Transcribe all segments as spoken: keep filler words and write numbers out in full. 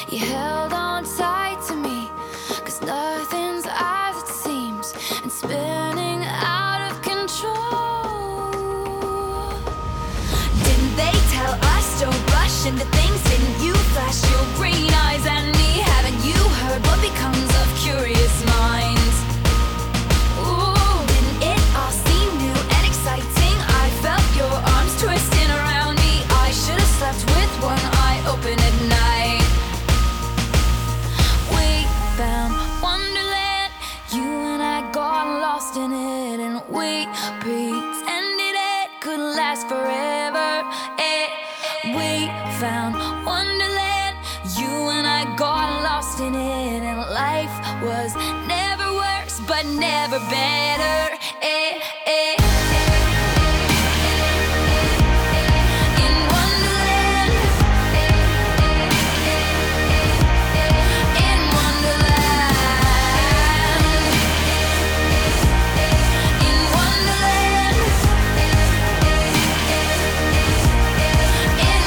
You held on tight to me, 'cause nothing's as it seems, and spinning out of control. Didn't they tell us don't rush into things? Didn't you flash your green eyes at me? Haven't you heard what becomes of curious minds? Ooh, didn't it all seem new and exciting? I felt your arms twisting around me. I should have slept with one eye open at night. We found wonderland, you and I got lost in it, and we pretended it could last forever. Eh, we found wonderland, you and I got lost in it, and life was never worse, but never better. Eh, eh. In Wonderland, in Wonderland, in Wonderland, in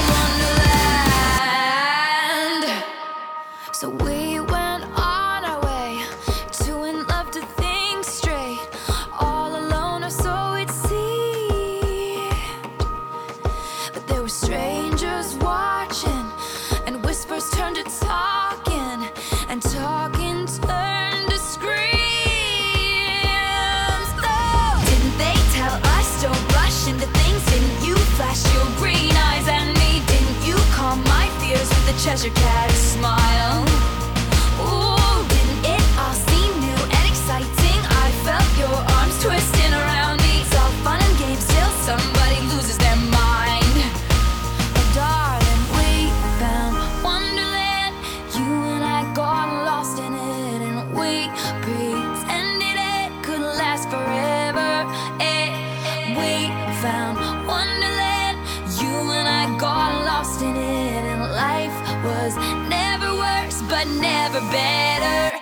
Wonderland. So we went on our way, two in love to think straight, all alone or so it seemed. But there were strangers watching, and whispers turned to talking, and talking turned to screams. Oh, didn't they tell us don't rush into things? Didn't you flash your green eyes at me? Didn't you calm my fears with a Cheshire Cat smile? Ooh, didn't it all seem new and exciting? I felt your arms twisting around me. It's all fun and games till somebody loses their mind. Oh, darling, we found wonderland, you and I got lost in it, and we pretended it could last forever. Eh, we found wonderland, you and I got lost in it, and life was never worse, but never better.